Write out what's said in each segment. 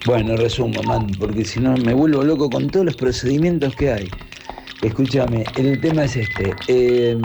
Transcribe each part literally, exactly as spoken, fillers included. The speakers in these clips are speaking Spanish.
Bueno, resumo, man, porque si no me vuelvo loco con todos los procedimientos que hay. Escúchame, el tema es este. Eh...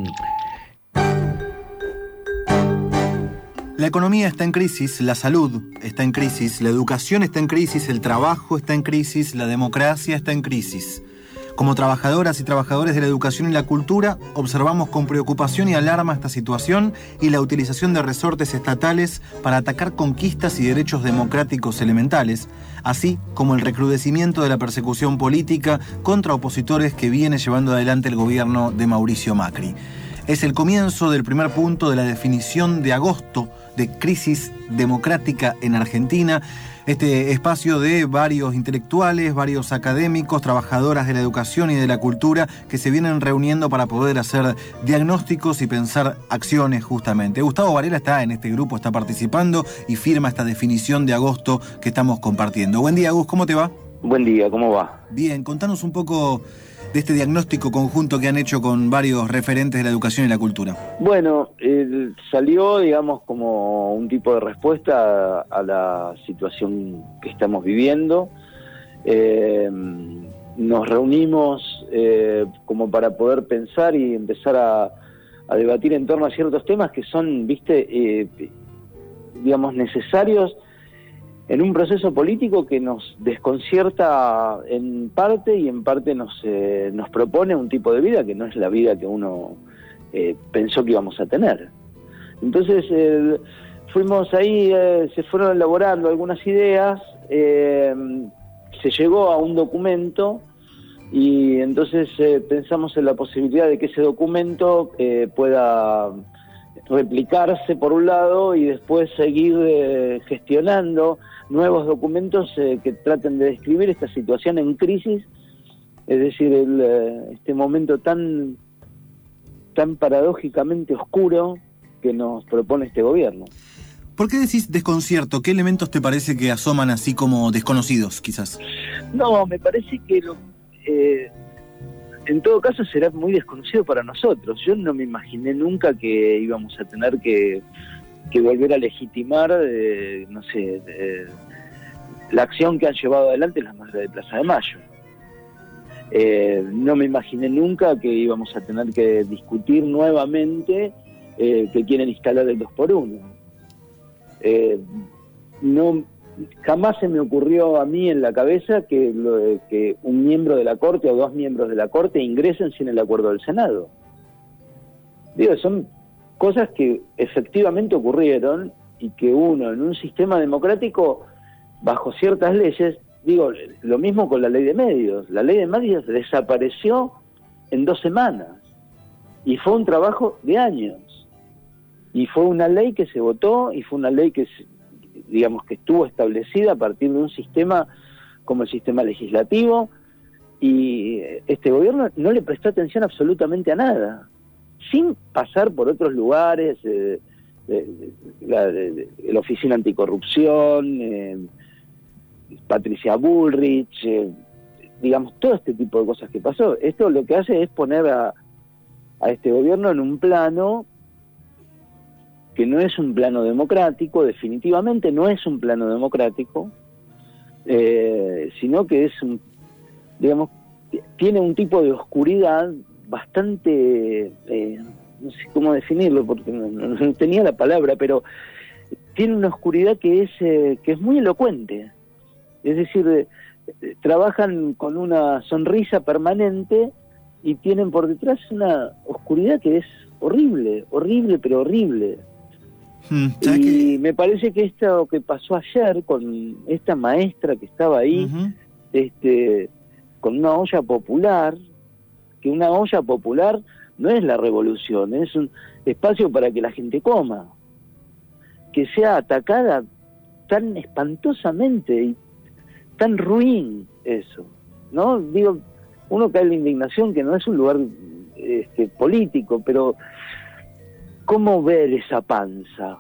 La economía está en crisis, la salud está en crisis, la educación está en crisis, el trabajo está en crisis, la democracia está en crisis. Como trabajadoras y trabajadores de la educación y la cultura, observamos con preocupación y alarma esta situación y la utilización de resortes estatales para atacar conquistas y derechos democráticos elementales, así como el recrudecimiento de la persecución política contra opositores que viene llevando adelante el gobierno de Mauricio Macri. Es el comienzo del primer punto de la definición de agosto de crisis democrática en Argentina. Este espacio de varios intelectuales, varios académicos, trabajadoras de la educación y de la cultura que se vienen reuniendo para poder hacer diagnósticos y pensar acciones justamente. Gustavo Varela está en este grupo, está participando y firma esta definición de agosto que estamos compartiendo. Buen día, Gus, ¿cómo te va? Buen día, ¿cómo va? Bien, contanos un poco de este diagnóstico conjunto que han hecho con varios referentes de la educación y la cultura. Bueno, eh, salió, digamos, como un tipo de respuesta a, a la situación que estamos viviendo. Eh, nos reunimos eh, como para poder pensar y empezar a, a debatir en torno a ciertos temas que son, viste, eh, digamos, necesarios en un proceso político que nos desconcierta en parte y en parte nos eh, nos propone un tipo de vida que no es la vida que uno eh, pensó que íbamos a tener. Entonces eh, fuimos ahí, eh, se fueron elaborando algunas ideas, eh, se llegó a un documento y entonces eh, pensamos en la posibilidad de que ese documento eh, pueda replicarse por un lado y después seguir eh, gestionando nuevos documentos eh, que traten de describir esta situación en crisis, es decir, el, eh, este momento tan, tan paradójicamente oscuro que nos propone este gobierno. ¿Por qué decís desconcierto? ¿Qué elementos te parece que asoman así como desconocidos, quizás? No, me parece que lo, eh, en todo caso será muy desconocido para nosotros. Yo no me imaginé nunca que íbamos a tener que que volver a legitimar, eh, no sé, eh, la acción que han llevado adelante las madres de Plaza de Mayo. Eh, no me imaginé nunca que íbamos a tener que discutir nuevamente eh, que quieren instalar el dos por uno. Eh, no, jamás se me ocurrió a mí en la cabeza que, lo, que un miembro de la Corte o dos miembros de la Corte ingresen sin el acuerdo del Senado. Digo, son cosas que efectivamente ocurrieron y que uno en un sistema democrático, bajo ciertas leyes, digo, lo mismo con la ley de medios. La ley de medios desapareció en dos semanas y fue un trabajo de años. Y fue una ley que se votó y fue una ley que, digamos, que estuvo establecida a partir de un sistema como el sistema legislativo, y este gobierno no le prestó atención absolutamente a nada, sin pasar por otros lugares, eh, de, de, la, de, de, de la Oficina Anticorrupción, eh, Patricia Bullrich, eh, digamos, todo este tipo de cosas que pasó. Esto lo que hace es poner a, a este gobierno en un plano que no es un plano democrático, definitivamente no es un plano democrático, eh, sino que es un, digamos, tiene un tipo de oscuridad bastante, eh, no sé cómo definirlo porque no, no, no tenía la palabra, pero tiene una oscuridad que es eh, que es muy elocuente. Es decir, eh, trabajan con una sonrisa permanente y tienen por detrás una oscuridad que es horrible, horrible, pero horrible. Hmm, y que... me parece que esto que pasó ayer con esta maestra que estaba ahí, uh-huh. este, con una olla popular, que una olla popular no es la revolución, es un espacio para que la gente coma, que sea atacada tan espantosamente y tan ruin eso, ¿no? Digo, uno cae en la indignación que no es un lugar este, político, pero ¿cómo ver esa panza?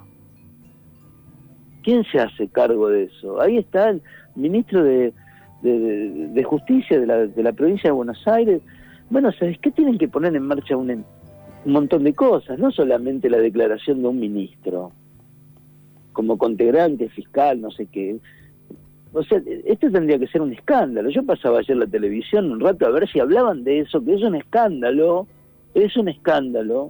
¿Quién se hace cargo de eso? Ahí está el ministro de, de, de, de Justicia de la, de la provincia de Buenos Aires. Bueno, ¿sabes qué? Tienen que poner en marcha un, un montón de cosas, no solamente la declaración de un ministro, como contegrante fiscal, no sé qué. O sea, esto tendría que ser un escándalo. Yo pasaba ayer la televisión un rato a ver si hablaban de eso, que es un escándalo, es un escándalo,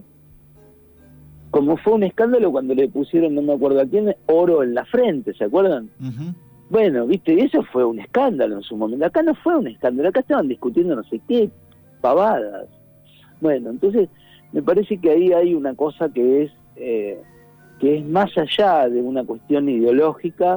como fue un escándalo cuando le pusieron, no me acuerdo a quién, oro en la frente, ¿se acuerdan? Uh-huh. Bueno, viste, eso fue un escándalo en su momento. Acá no fue un escándalo, acá estaban discutiendo no sé qué pavadas. Bueno, entonces me parece que ahí hay una cosa que es eh, que es más allá de una cuestión ideológica,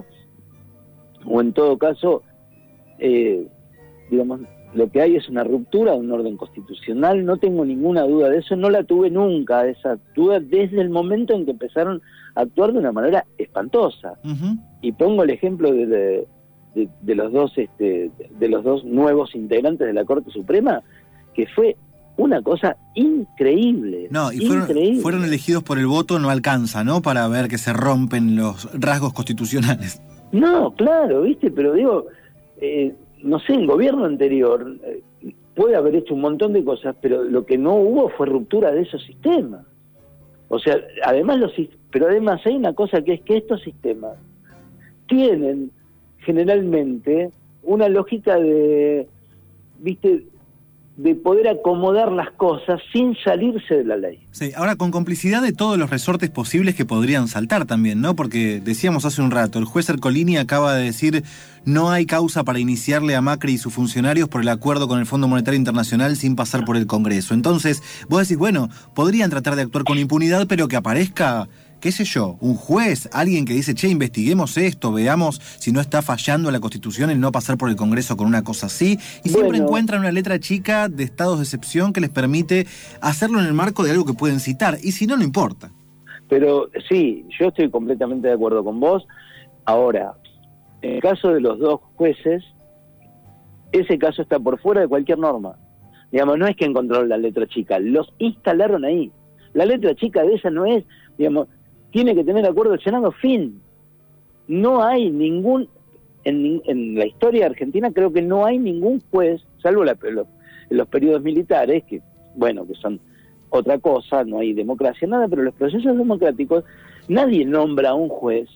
o en todo caso, eh, digamos, lo que hay es una ruptura de un orden constitucional. No tengo ninguna duda de eso, no la tuve nunca, esa duda, desde el momento en que empezaron a actuar de una manera espantosa. Uh-huh. Y pongo el ejemplo de, de, de, de los dos este, de los dos nuevos integrantes de la Corte Suprema, que fue una cosa increíble. No, y fueron, increíble. fueron elegidos por el voto, no alcanza, ¿no?, para ver que se rompen los rasgos constitucionales. No, claro, viste, pero digo, eh, no sé, el gobierno anterior eh, puede haber hecho un montón de cosas, pero lo que no hubo fue ruptura de esos sistemas. O sea, además los pero además hay una cosa que es que estos sistemas tienen generalmente una lógica de, viste, de poder acomodar las cosas sin salirse de la ley. Sí, ahora con complicidad de todos los resortes posibles que podrían saltar también, ¿no? Porque decíamos hace un rato, el juez Ercolini acaba de decir no hay causa para iniciarle a Macri y sus funcionarios por el acuerdo con el Fondo Monetario Internacional sin pasar por el Congreso. Entonces, vos decís, bueno, podrían tratar de actuar con impunidad, pero que aparezca, qué sé yo, un juez, alguien que dice, che, investiguemos esto, veamos si no está fallando la Constitución el no pasar por el Congreso con una cosa así, y siempre bueno, encuentran una letra chica de estados de excepción que les permite hacerlo en el marco de algo que pueden citar, y si no, no importa. Pero sí, yo estoy completamente de acuerdo con vos. Ahora, en el caso de los dos jueces, ese caso está por fuera de cualquier norma. Digamos, no es que encontraron la letra chica, los instalaron ahí. La letra chica de esa no es, digamos, tiene que tener acuerdo el Senado, fin. No hay ningún, en, en la historia argentina creo que no hay ningún juez, salvo la, los, los periodos militares, que bueno, que son otra cosa, no hay democracia, nada, pero los procesos democráticos, nadie nombra a un juez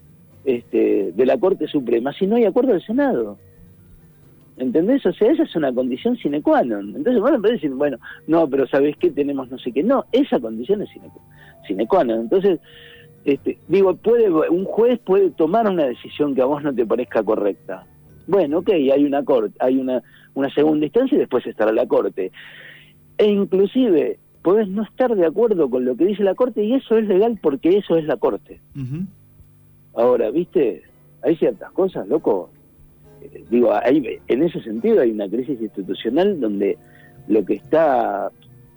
este, de la Corte Suprema si no hay acuerdo del Senado. ¿Entendés? O sea, esa es una condición sine qua non. Entonces, bueno, puede decir, bueno, no, pero ¿sabés qué? Tenemos no sé qué. No, esa condición es sine, sine qua non. Entonces, este, digo, puede un juez puede tomar una decisión que a vos no te parezca correcta. Bueno, ok, hay una corte, hay una, una segunda instancia y después estará la Corte. E inclusive, podés no estar de acuerdo con lo que dice la Corte y eso es legal porque eso es la Corte. Uh-huh. Ahora, ¿viste? Hay ciertas cosas, loco. Digo, hay, en ese sentido hay una crisis institucional donde lo que está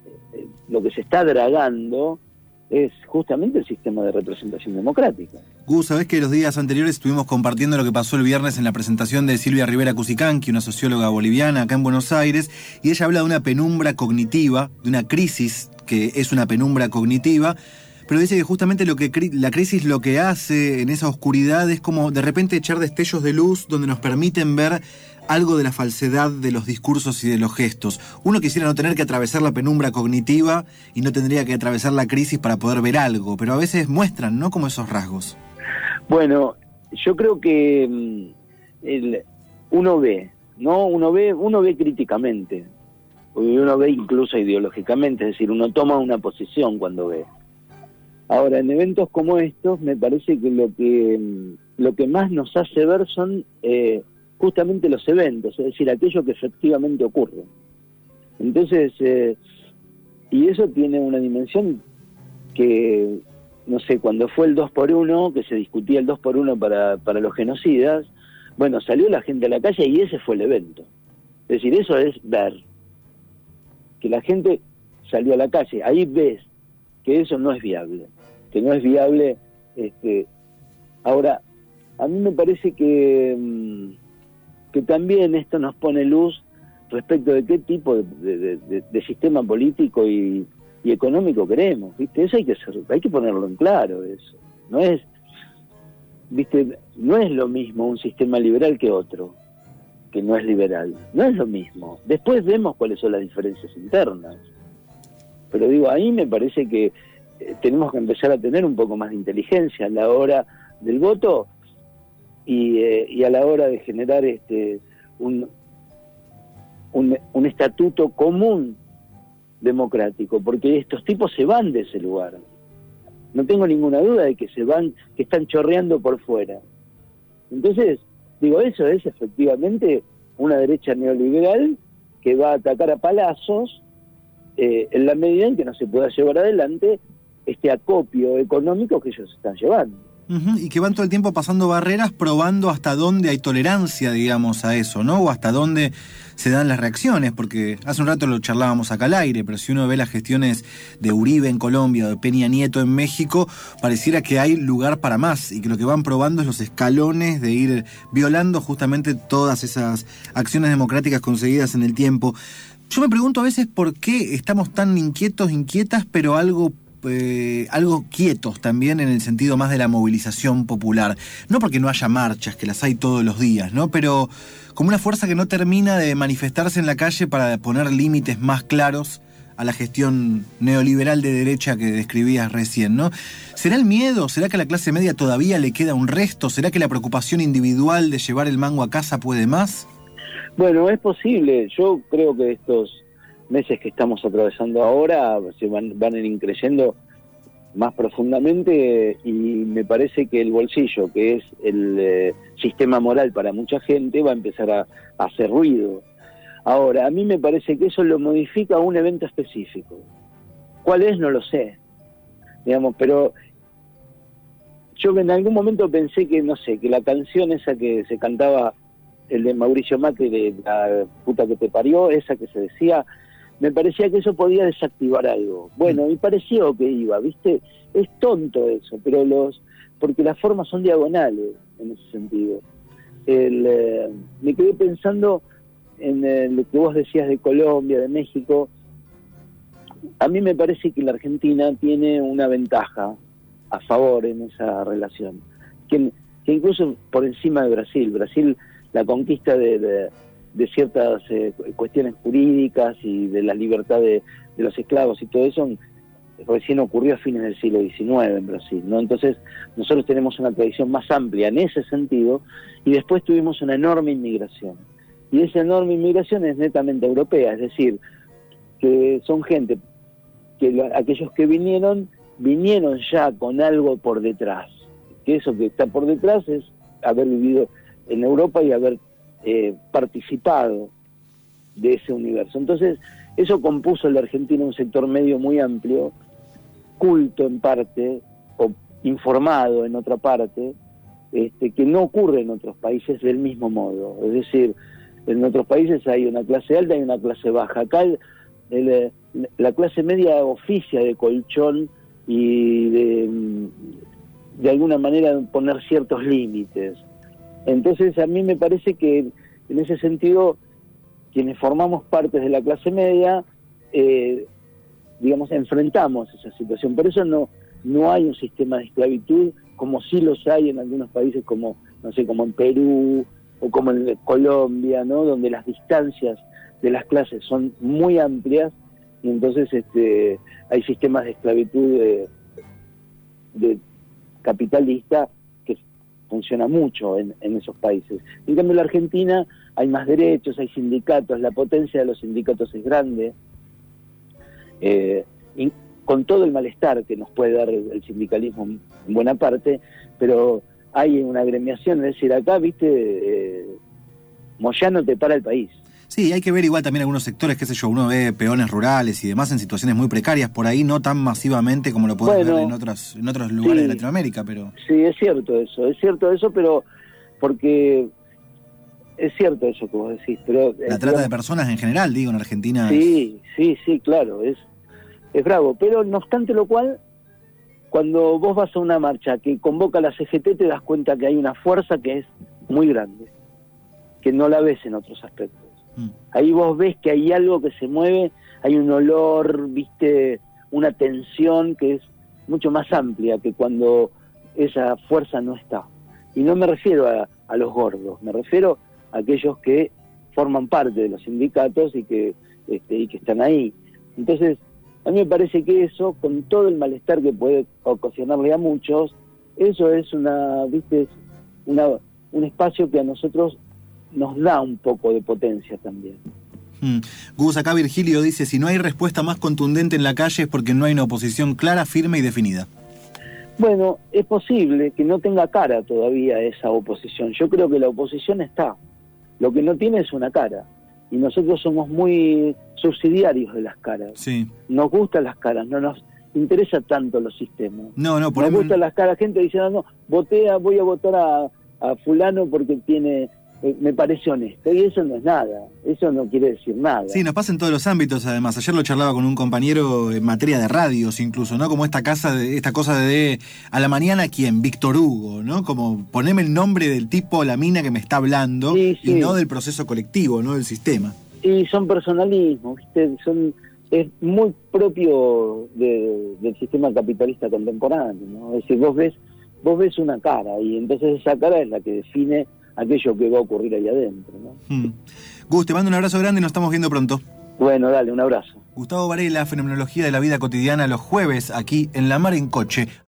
lo que se está dragando es justamente el sistema de representación democrática. Gus, sabés que los días anteriores estuvimos compartiendo lo que pasó el viernes en la presentación de Silvia Rivera Cusicanqui, una socióloga boliviana acá en Buenos Aires, y ella habla de una penumbra cognitiva, de una crisis que es una penumbra cognitiva, pero dice que justamente lo que la crisis lo que hace en esa oscuridad es como de repente echar destellos de luz donde nos permiten ver algo de la falsedad de los discursos y de los gestos. Uno quisiera no tener que atravesar la penumbra cognitiva y no tendría que atravesar la crisis para poder ver algo, pero a veces muestran, ¿no?, como esos rasgos. Bueno, yo creo que el, uno ve, ¿no? Uno ve, uno ve críticamente, uno ve incluso ideológicamente, es decir, uno toma una posición cuando ve. Ahora, en eventos como estos, me parece que lo que lo que más nos hace ver son eh, justamente los eventos, es decir, aquello que efectivamente ocurre. Entonces, eh, y eso tiene una dimensión que, no sé, cuando fue el dos por uno, que se discutía el dos por uno para, para los genocidas, bueno, salió la gente a la calle y ese fue el evento. Es decir, eso es ver. Que la gente salió a la calle, ahí ves que eso no es viable. que no es viable. Este, ahora, a mí me parece que, que también esto nos pone luz respecto de qué tipo de, de, de, de sistema político y, y económico queremos, ¿viste? Eso hay que ser, hay que ponerlo en claro, eso. No es, ¿viste? No es lo mismo un sistema liberal que otro, que no es liberal. No es lo mismo. Después vemos cuáles son las diferencias internas. Pero digo, ahí me parece que tenemos que empezar a tener un poco más de inteligencia a la hora del voto y, eh, y a la hora de generar este un, un, un estatuto común democrático, porque estos tipos se van de ese lugar. No tengo ninguna duda de que se van, que están chorreando por fuera. Entonces, digo, eso es efectivamente una derecha neoliberal que va a atacar a palazos eh, en la medida en que no se pueda llevar adelante este acopio económico que ellos están llevando. Uh-huh, y que van todo el tiempo pasando barreras, probando hasta dónde hay tolerancia, digamos, a eso, ¿no? O hasta dónde se dan las reacciones, porque hace un rato lo charlábamos acá al aire, pero si uno ve las gestiones de Uribe en Colombia o de Peña Nieto en México, pareciera que hay lugar para más, y que lo que van probando es los escalones de ir violando justamente todas esas acciones democráticas conseguidas en el tiempo. Yo me pregunto a veces por qué estamos tan inquietos, inquietas, pero algo... Eh, algo quietos también en el sentido más de la movilización popular. No porque no haya marchas, que las hay todos los días, ¿no? Pero como una fuerza que no termina de manifestarse en la calle para poner límites más claros a la gestión neoliberal de derecha que describías recién, ¿no? ¿Será el miedo? ¿Será que a la clase media todavía le queda un resto? ¿Será que la preocupación individual de llevar el mango a casa puede más? Bueno, es posible. Yo creo que estos meses que estamos atravesando ahora se van, van a ir increyendo más profundamente, y me parece que el bolsillo, que es el eh, sistema moral para mucha gente, va a empezar a, a hacer ruido. Ahora, a mí me parece que eso lo modifica un evento específico. ¿Cuál es? No lo sé, digamos, pero yo en algún momento pensé que, no sé, que la canción esa que se cantaba, el de Mauricio Macri, de la puta que te parió, esa que se decía, me parecía que eso podía desactivar algo. Bueno, y pareció que iba, ¿viste? Es tonto eso, pero los porque las formas son diagonales en ese sentido. El, eh, me quedé pensando en eh, lo que vos decías de Colombia, de México. A mí me parece que la Argentina tiene una ventaja a favor en esa relación, que, que incluso por encima de Brasil. Brasil, la conquista de... de de ciertas eh, cuestiones jurídicas y de la libertad de, de los esclavos y todo eso, recién ocurrió a fines del siglo diecinueve en Brasil, ¿no? Entonces, nosotros tenemos una tradición más amplia en ese sentido, y después tuvimos una enorme inmigración. Y esa enorme inmigración es netamente europea, es decir, que son gente, que lo, aquellos que vinieron, vinieron ya con algo por detrás, que eso que está por detrás es haber vivido en Europa y haber Eh, participado de ese universo. Entonces, eso compuso en la Argentina un sector medio muy amplio, culto en parte, o informado en otra parte, este, que no ocurre en otros países del mismo modo. Es decir, en otros países hay una clase alta y una clase baja. Acá el, el, la clase media oficia de colchón y de, de alguna manera poner ciertos límites. Entonces a mí me parece que en ese sentido quienes formamos parte de la clase media eh, digamos enfrentamos esa situación. Por eso no no hay un sistema de esclavitud como sí los hay en algunos países como no sé como en Perú o como en Colombia, ¿no? Donde las distancias de las clases son muy amplias y entonces este hay sistemas de esclavitud de, de capitalista funciona mucho en, en esos países. En cambio, en la Argentina hay más derechos, hay sindicatos, la potencia de los sindicatos es grande, eh, y con todo el malestar que nos puede dar el, el sindicalismo en buena parte, pero hay una agremiación, es decir, acá, viste, eh, Moyano te para el país. Sí, hay que ver igual también algunos sectores, qué sé yo, uno ve peones rurales y demás en situaciones muy precarias, por ahí no tan masivamente como lo podemos bueno, ver en otros, en otros lugares sí, de Latinoamérica, pero... Sí, es cierto eso, es cierto eso, pero porque es cierto eso que vos decís, pero... La trata digamos, de personas en general, digo, en Argentina... Sí, es... sí, sí, claro, es, es bravo, pero no obstante lo cual, cuando vos vas a una marcha que convoca a la C G T, te das cuenta que hay una fuerza que es muy grande, que no la ves en otros aspectos. Ahí vos ves que hay algo que se mueve, hay un olor, viste, una tensión que es mucho más amplia que cuando esa fuerza no está. Y no me refiero a, a los gordos, me refiero a aquellos que forman parte de los sindicatos y que, este, y que están ahí. Entonces, a mí me parece que eso, con todo el malestar que puede ocasionarle a muchos, eso es una, viste, una, un espacio que a nosotros nos da un poco de potencia también. Mm. Gus, acá Virgilio dice, si no hay respuesta más contundente en la calle es porque no hay una oposición clara, firme y definida. Bueno, es posible que no tenga cara todavía esa oposición. Yo creo que la oposición está. Lo que no tiene es una cara. Y nosotros somos muy subsidiarios de las caras. Sí. Nos gustan las caras, no nos interesa tanto los sistemas. No, no, por Nos ejemplo... gustan las caras. Gente dice, no, no, voté a, voy a votar a, a fulano porque tiene... me parece honesto, y eso no es nada, eso no quiere decir nada. Sí, nos pasa en todos los ámbitos, además. Ayer lo charlaba con un compañero en materia de radios, incluso, ¿no? Como esta casa de, esta cosa de a la mañana, ¿quién? Víctor Hugo, ¿no? Como poneme el nombre del tipo o la mina que me está hablando, sí, sí. Y no del proceso colectivo, no del sistema. Y son personalismos, ¿viste? Son, es muy propio de, del sistema capitalista contemporáneo, ¿no? Es decir, vos ves, vos ves una cara, y entonces esa cara es la que define aquello que va a ocurrir ahí adentro, ¿no? Hmm. Gus, te mando un abrazo grande y nos estamos viendo pronto. Bueno, dale, un abrazo. Gustavo Varela, Fenomenología de la Vida Cotidiana, los jueves aquí en La Mar en Coche.